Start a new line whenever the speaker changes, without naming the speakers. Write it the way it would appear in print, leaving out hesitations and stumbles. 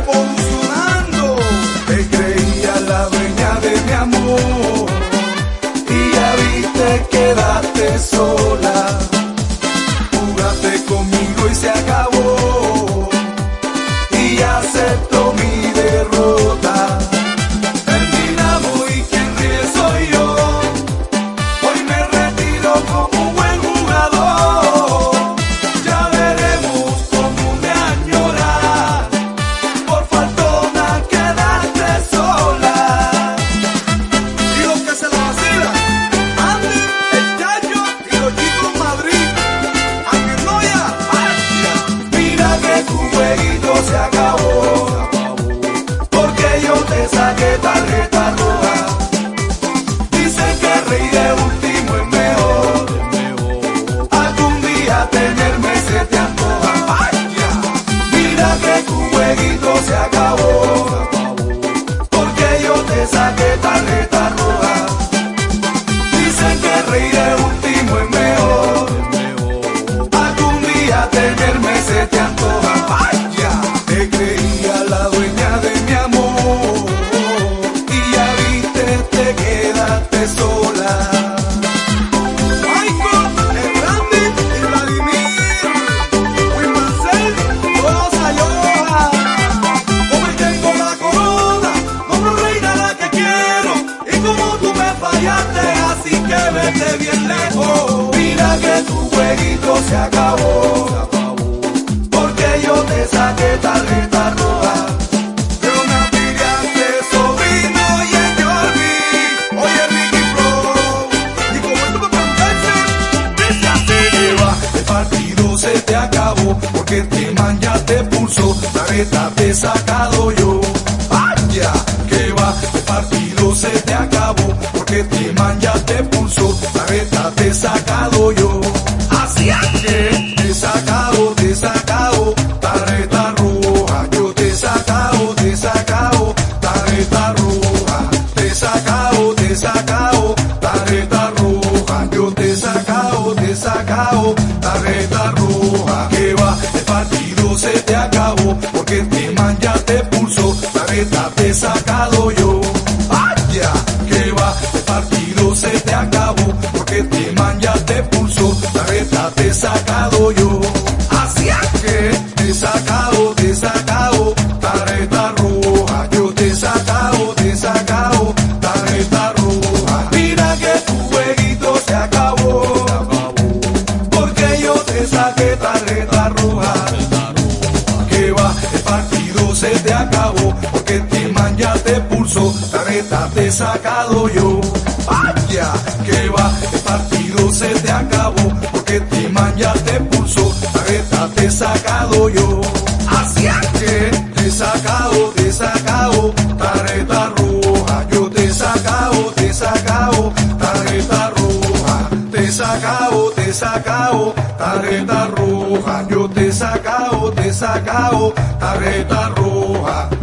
revolucionando. Te creía la dueña de mi amor y ya viste, quedaste sola. Jugaste conmigo y se acabó y acepto mi derrota. Terminamos y quien ríe soy yo. Hoy me retiro como un buen jugador. Ya veremos cómo me añoras. Por faltona quedaste sola. Y los que se la vacilan, Andy, el Chacho y los chicos Madrid. Aunque no haya patria. Mira que tu jueguito se acabó, porque yo te saqué tarjeta roja. Dicen que el rey de último es mejor. Algún día tenerme se te antoja. ¡Vaya! Mira que tu jueguito se acabó, porque yo te saqué tarjeta roja. Dicen que el rey de último es mejor. Algún día tenerme se te antoja. ¡Vaya! Te creía la dueña de mi amor y ya viste, te quedaste sola. Michael, el Randy y Vladimir, Will Marcel, todos Ayoa. Hoy tengo la corona, como reina la que quiero, y como tú me fallaste, así que vete bien lejos. Mira que tu jueguito se acabó, porque yo te saqué tarjeta roja. Yo me afiliaste, sobrino, y en Jordi. Oye, Ricky Flow, y como esto me preguntaste, dice así. Que va, el partido se te acabó, porque te manchaste pulso, tarjeta te he sacado yo. Vaya, que va, el partido se te acabó, porque te manchaste pulso, tarjeta te he sacado yo. Así es que te he sacado, tarjeta roja. Yo te he sacado, tarjeta roja. Te he sacado, tarjeta roja. Yo te he sacado, tarjeta roja. Que va, el partido se te acabó, porque te manchaste pulso, tarjeta te he sacado yo. Vaya, que va, el partido se te acabó, porque te manchaste pulso, tarjeta te he sacado yo. Así es que te he sacado, tarjeta roja. Yo te he sacado, tarjeta roja. Mira que tu jueguito se acabó, porque yo te saqué tarjeta roja. Que va, el partido se te acabó, porque te manchaste pulso, tarjeta te he sacado yo. Vaya, que va, el partido se te acabó, porque te manchaste pulso, tarjeta te he sacado yo. Así es que te he sacado, tarjeta roja. Yo te he sacado, tarjeta roja. Te he sacado, tarjeta roja. Yo te he sacado, tarjeta roja.